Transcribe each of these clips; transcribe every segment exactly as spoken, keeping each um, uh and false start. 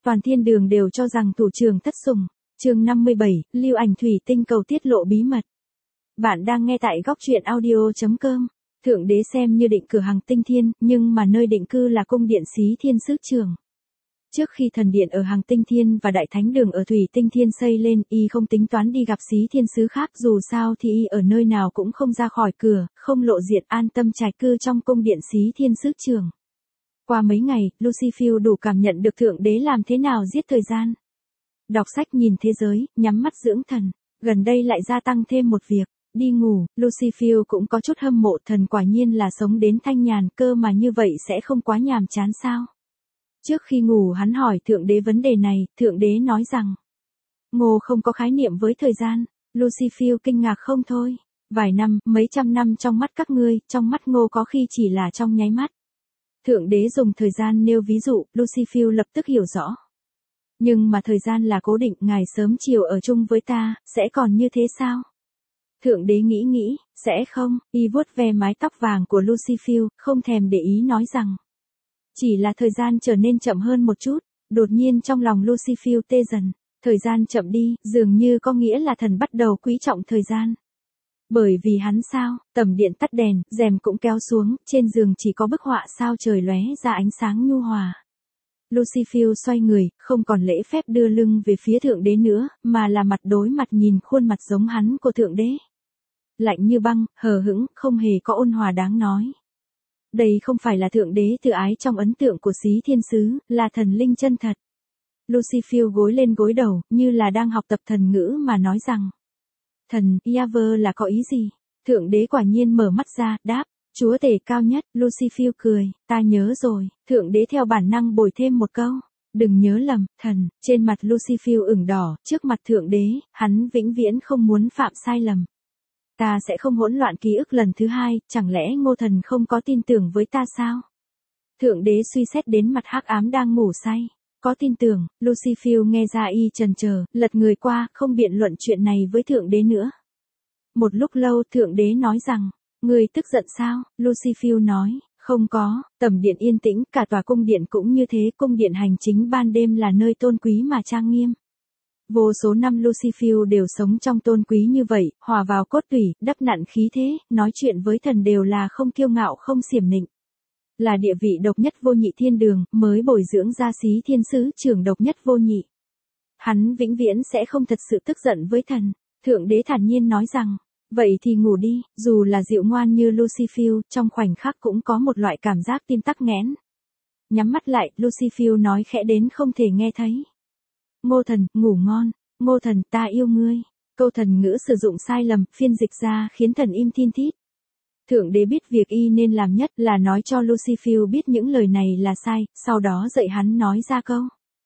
Toàn thiên đường đều cho rằng thủ trưởng thất sủng. Chương năm mươi bảy, lưu ảnh thủy tinh cầu tiết lộ bí mật. Bạn đang nghe tại góc truyện audio chấm com. Thượng đế xem như định cửa hàng tinh thiên, nhưng mà nơi định cư là cung điện Xí Thiên Sứ Trường. Trước khi thần điện ở hàng tinh thiên và đại thánh đường ở thủy tinh thiên xây lên, y không tính toán đi gặp Xí Thiên Sứ khác, dù sao thì y ở nơi nào cũng không ra khỏi cửa, không lộ diện, an tâm trạch cư trong cung điện Xí Thiên Sứ Trường. Qua mấy ngày, Lucifer đủ cảm nhận được thượng đế làm thế nào giết thời gian. Đọc sách nhìn thế giới, nhắm mắt dưỡng thần. Gần đây lại gia tăng thêm một việc. Đi ngủ, Lucifer cũng có chút hâm mộ, thần quả nhiên là sống đến thanh nhàn, cơ mà như vậy sẽ không quá nhàm chán sao. Trước khi ngủ hắn hỏi thượng đế vấn đề này, thượng đế nói rằng Ngô không có khái niệm với thời gian. Lucifer kinh ngạc không thôi. Vài năm, mấy trăm năm trong mắt các ngươi, trong mắt Ngô có khi chỉ là trong nháy mắt. Thượng đế dùng thời gian nêu ví dụ, Lucifer lập tức hiểu rõ. Nhưng mà thời gian là cố định, ngày sớm chiều ở chung với ta, sẽ còn như thế sao? Thượng đế nghĩ nghĩ, sẽ không, y vuốt ve mái tóc vàng của Lucifer, không thèm để ý nói rằng. Chỉ là thời gian trở nên chậm hơn một chút, đột nhiên trong lòng Lucifer tê dần, thời gian chậm đi, dường như có nghĩa là thần bắt đầu quý trọng thời gian. Bởi vì hắn sao, tầm điện tắt đèn, rèm cũng kéo xuống, trên giường chỉ có bức họa sao trời lóe ra ánh sáng nhu hòa. Lucifer xoay người, không còn lễ phép đưa lưng về phía thượng đế nữa, mà là mặt đối mặt nhìn khuôn mặt giống hắn của thượng đế. Lạnh như băng, hờ hững, không hề có ôn hòa đáng nói. Đây không phải là thượng đế tự ái trong ấn tượng của Xí Thiên Sứ, là thần linh chân thật. Lucifer gối lên gối đầu, như là đang học tập thần ngữ mà nói rằng. Thần, Yahweh là có ý gì? Thượng đế quả nhiên mở mắt ra, đáp. Chúa tể cao nhất, Lucifer cười, ta nhớ rồi, thượng đế theo bản năng bồi thêm một câu. Đừng nhớ lầm, thần, trên mặt Lucifer ửng đỏ, trước mặt thượng đế, hắn vĩnh viễn không muốn phạm sai lầm. Ta sẽ không hỗn loạn ký ức lần thứ hai, chẳng lẽ Ngô thần không có tin tưởng với ta sao? Thượng đế suy xét đến mặt hắc ám đang ngủ say. Có tin tưởng, Lucifer nghe ra y chần chờ, lật người qua, không biện luận chuyện này với thượng đế nữa. Một lúc lâu thượng đế nói rằng, người tức giận sao? Lucifer nói, không có, tầm điện yên tĩnh, cả tòa cung điện cũng như thế, cung điện hành chính ban đêm là nơi tôn quý mà trang nghiêm. Vô số năm Lucifer đều sống trong tôn quý như vậy, hòa vào cốt tủy, đắp nặn khí thế, nói chuyện với thần đều là không kiêu ngạo không xiểm nịnh. Là địa vị độc nhất vô nhị thiên đường, mới bồi dưỡng ra Xí Thiên Sứ Trường độc nhất vô nhị. Hắn vĩnh viễn sẽ không thật sự tức giận với thần. Thượng đế thản nhiên nói rằng, vậy thì ngủ đi, dù là dịu ngoan như Lucifer, trong khoảnh khắc cũng có một loại cảm giác tim tắc nghẽn. Nhắm mắt lại, Lucifer nói khẽ đến không thể nghe thấy. Ngô thần, ngủ ngon, Ngô thần, ta yêu ngươi. Câu thần ngữ sử dụng sai lầm, phiên dịch ra khiến thần im thin thít. Thượng đế biết việc y nên làm nhất là nói cho Lucifer biết những lời này là sai, sau đó dạy hắn nói ra câu.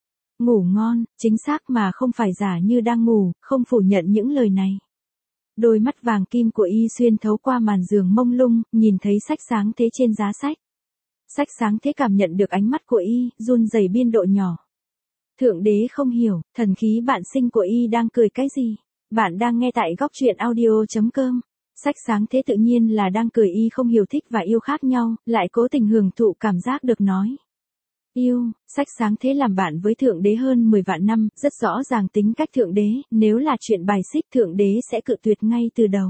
Ngủ ngon, chính xác mà không phải giả như đang ngủ, không phủ nhận những lời này. Đôi mắt vàng kim của y xuyên thấu qua màn giường mông lung, nhìn thấy sách sáng thế trên giá sách. Sách sáng thế cảm nhận được ánh mắt của y, run rẩy biên độ nhỏ. Thượng đế không hiểu, thần khí bạn sinh của y đang cười cái gì? Bạn đang nghe tại góc truyện audio chấm com. Sách sáng thế tự nhiên là đang cười, y không hiểu thích và yêu khác nhau, lại cố tình hưởng thụ cảm giác được nói. Yêu, sách sáng thế làm bạn với thượng đế hơn mười vạn năm, rất rõ ràng tính cách thượng đế, nếu là chuyện bài xích thượng đế sẽ cự tuyệt ngay từ đầu.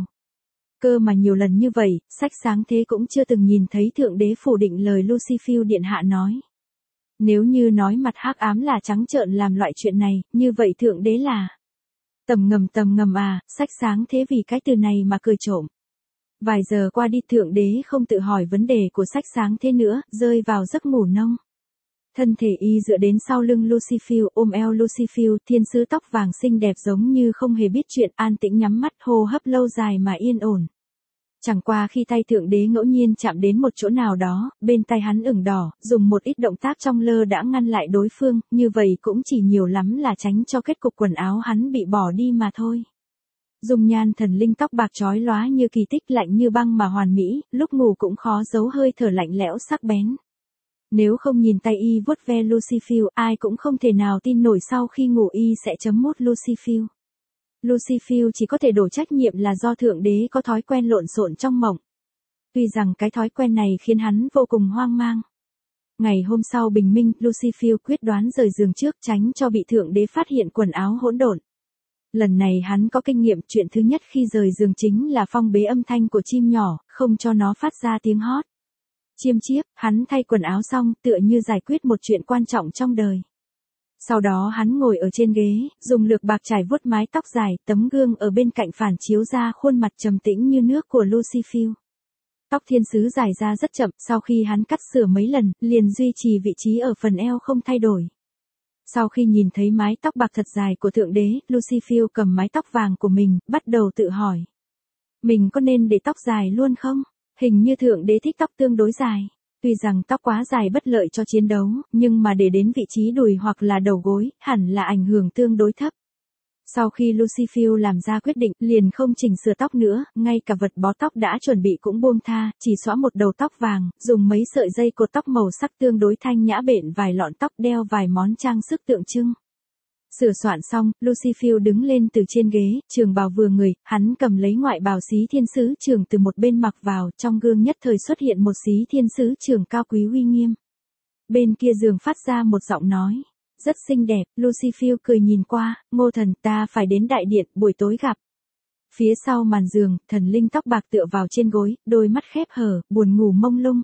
Cơ mà nhiều lần như vậy, sách sáng thế cũng chưa từng nhìn thấy thượng đế phủ định lời Lucifer điện hạ nói. Nếu như nói mặt hắc ám là trắng trợn làm loại chuyện này, như vậy thượng đế là tầm ngầm tầm ngầm à, sách sáng thế vì cái từ này mà cười trộm. Vài giờ qua đi thượng đế không tự hỏi vấn đề của sách sáng thế nữa, rơi vào giấc ngủ nông. Thân thể y dựa đến sau lưng Lucifer, ôm eo Lucifer, thiên sứ tóc vàng xinh đẹp giống như không hề biết chuyện, an tĩnh nhắm mắt, hô hấp lâu dài mà yên ổn. Chẳng qua khi tay thượng đế ngẫu nhiên chạm đến một chỗ nào đó, bên tay hắn ửng đỏ, dùng một ít động tác trong lơ đã ngăn lại đối phương, như vậy cũng chỉ nhiều lắm là tránh cho kết cục quần áo hắn bị bỏ đi mà thôi. Dung nhan thần linh tóc bạc chói lóa như kỳ tích, lạnh như băng mà hoàn mỹ, lúc ngủ cũng khó giấu hơi thở lạnh lẽo sắc bén. Nếu không nhìn tay y vuốt ve Lucifer, ai cũng không thể nào tin nổi sau khi ngủ y sẽ chấm mút Lucifer. Lucifer chỉ có thể đổ trách nhiệm là do thượng đế có thói quen lộn xộn trong mộng. Tuy rằng cái thói quen này khiến hắn vô cùng hoang mang. Ngày hôm sau bình minh, Lucifer quyết đoán rời giường trước tránh cho bị thượng đế phát hiện quần áo hỗn độn. Lần này hắn có kinh nghiệm, chuyện thứ nhất khi rời giường chính là phong bế âm thanh của chim nhỏ, không cho nó phát ra tiếng hót. Chiêm chiếp, hắn thay quần áo xong, tựa như giải quyết một chuyện quan trọng trong đời. Sau đó hắn ngồi ở trên ghế, dùng lược bạc trải vuốt mái tóc dài, tấm gương ở bên cạnh phản chiếu ra khuôn mặt trầm tĩnh như nước của Lucifer. Tóc thiên sứ dài ra rất chậm, sau khi hắn cắt sửa mấy lần, liền duy trì vị trí ở phần eo không thay đổi. Sau khi nhìn thấy mái tóc bạc thật dài của thượng đế, Lucifer cầm mái tóc vàng của mình, bắt đầu tự hỏi. Mình có nên để tóc dài luôn không? Hình như thượng đế thích tóc tương đối dài. Tuy rằng tóc quá dài bất lợi cho chiến đấu, nhưng mà để đến vị trí đùi hoặc là đầu gối, hẳn là ảnh hưởng tương đối thấp. Sau khi Lucifer làm ra quyết định, liền không chỉnh sửa tóc nữa, ngay cả vật bó tóc đã chuẩn bị cũng buông tha, chỉ xõa một đầu tóc vàng, dùng mấy sợi dây cột tóc màu sắc tương đối thanh nhã bện vài lọn tóc, đeo vài món trang sức tượng trưng. Sửa soạn xong, Lucifer đứng lên từ trên ghế, trường bào vừa người, hắn cầm lấy ngoại bào xí thiên sứ trường từ một bên mặc vào, trong gương nhất thời xuất hiện một xí thiên sứ trường cao quý uy nghiêm. Bên kia giường phát ra một giọng nói. Rất xinh đẹp, Lucifer cười nhìn qua, Ngô thần, ta phải đến đại điện, buổi tối gặp. Phía sau màn giường, thần linh tóc bạc tựa vào trên gối, đôi mắt khép hờ, buồn ngủ mông lung.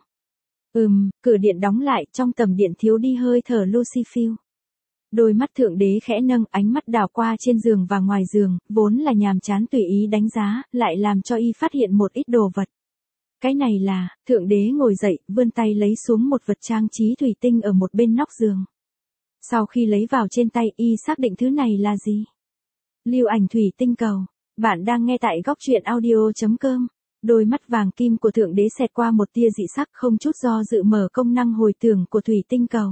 Ừm, cửa điện đóng lại, trong tầm điện thiếu đi hơi thở Lucifer. Đôi mắt thượng đế khẽ nâng, ánh mắt đảo qua trên giường và ngoài giường, vốn là nhàm chán tùy ý đánh giá, lại làm cho y phát hiện một ít đồ vật. Cái này là, thượng đế ngồi dậy, vươn tay lấy xuống một vật trang trí thủy tinh ở một bên nóc giường. Sau khi lấy vào trên tay, y xác định thứ này là gì? Lưu ảnh thủy tinh cầu. Bạn đang nghe tại góc truyện audio chấm com. Đôi mắt vàng kim của thượng đế xẹt qua một tia dị sắc, không chút do dự mở công năng hồi tưởng của thủy tinh cầu.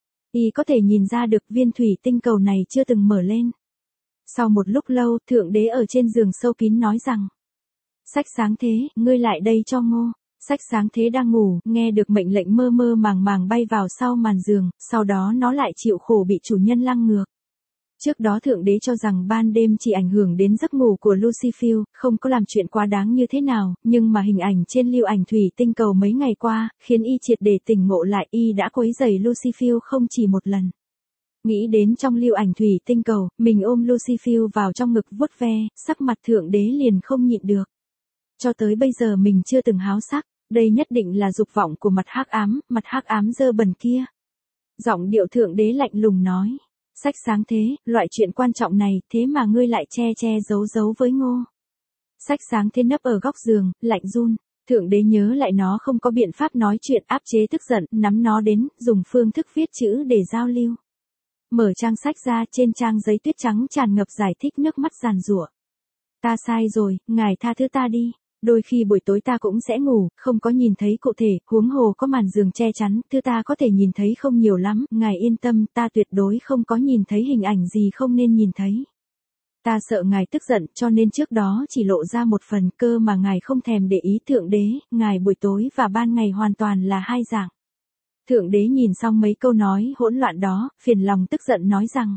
Y có thể nhìn ra được viên thủy tinh cầu này chưa từng mở lên. Sau một lúc lâu, thượng đế ở trên giường sâu kín nói rằng. Sách sáng thế, ngươi lại đây cho Ngô. Sách sáng thế đang ngủ, nghe được mệnh lệnh mơ mơ màng màng bay vào sau màn giường, sau đó nó lại chịu khổ bị chủ nhân lăng ngược. Trước đó thượng đế cho rằng ban đêm chỉ ảnh hưởng đến giấc ngủ của Lucifer, không có làm chuyện quá đáng như thế nào, nhưng mà hình ảnh trên lưu ảnh thủy tinh cầu mấy ngày qua, khiến y triệt để tỉnh ngộ lại, y đã quấy rầy Lucifer không chỉ một lần. Nghĩ đến trong lưu ảnh thủy tinh cầu, mình ôm Lucifer vào trong ngực vuốt ve, sắc mặt thượng đế liền không nhịn được. Cho tới bây giờ mình chưa từng háo sắc, đây nhất định là dục vọng của mặt hắc ám, mặt hắc ám dơ bẩn kia. Giọng điệu thượng đế lạnh lùng nói. Sách sáng thế, loại chuyện quan trọng này, thế mà ngươi lại che che giấu giấu với Ngô. Sách sáng thế nấp ở góc giường, lạnh run. Thượng đế nhớ lại nó không có biện pháp nói chuyện, áp chế tức giận, nắm nó đến, dùng phương thức viết chữ để giao lưu. Mở trang sách ra, trên trang giấy tuyết trắng tràn ngập giải thích, nước mắt giàn giụa. Ta sai rồi, ngài tha thứ ta đi. Đôi khi buổi tối ta cũng sẽ ngủ, không có nhìn thấy cụ thể, huống hồ có màn giường che chắn, thứ ta có thể nhìn thấy không nhiều lắm, ngài yên tâm, ta tuyệt đối không có nhìn thấy hình ảnh gì không nên nhìn thấy. Ta sợ ngài tức giận, cho nên trước đó chỉ lộ ra một phần, cơ mà ngài không thèm để ý. Thượng đế, ngài buổi tối và ban ngày hoàn toàn là hai dạng. Thượng đế nhìn xong mấy câu nói hỗn loạn đó, phiền lòng tức giận nói rằng.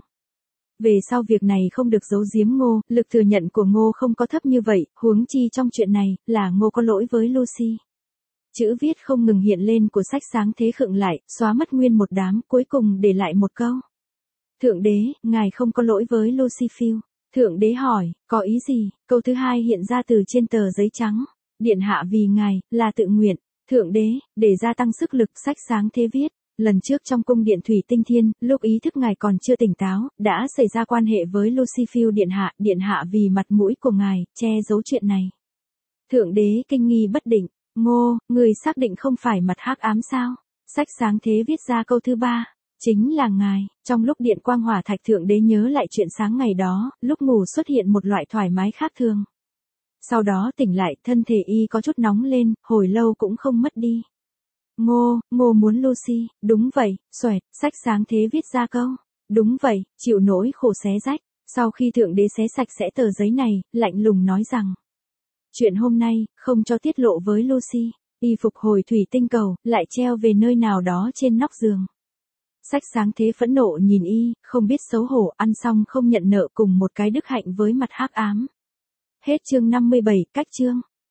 Về sau việc này không được giấu giếm Ngô, lực thừa nhận của Ngô không có thấp như vậy, huống chi trong chuyện này, là Ngô có lỗi với Lucy. Chữ viết không ngừng hiện lên của sách sáng thế khựng lại, xóa mất nguyên một đám, cuối cùng để lại một câu. Thượng đế, ngài không có lỗi với Lucifer. Thượng đế hỏi, có ý gì? Câu thứ hai hiện ra từ trên tờ giấy trắng. Điện hạ vì ngài, là tự nguyện. Thượng đế, để gia tăng sức lực, sách sáng thế viết. Lần trước trong cung điện Thủy Tinh Thiên, lúc ý thức ngài còn chưa tỉnh táo, đã xảy ra quan hệ với Lucifer điện hạ, điện hạ vì mặt mũi của ngài, che giấu chuyện này. Thượng đế kinh nghi bất định, Ngô, người xác định không phải mặt hắc ám sao? Sách sáng thế viết ra câu thứ ba, chính là ngài. Trong lúc điện quang hỏa thạch thượng đế nhớ lại chuyện sáng ngày đó, lúc ngủ xuất hiện một loại thoải mái khác thường. Sau đó tỉnh lại, thân thể y có chút nóng lên, hồi lâu cũng không mất đi. Ngô, Ngô muốn Lucy, đúng vậy, xoẹt, sách sáng thế viết ra câu. Đúng vậy, chịu nỗi khổ xé rách. Sau khi thượng đế xé sạch sẽ tờ giấy này, lạnh lùng nói rằng. Chuyện hôm nay, không cho tiết lộ với Lucy. Y phục hồi thủy tinh cầu, lại treo về nơi nào đó trên nóc giường. Sách sáng thế phẫn nộ nhìn y, không biết xấu hổ, ăn xong không nhận nợ cùng một cái đức hạnh với mặt hắc ám. Hết chương năm mươi bảy, cách chương.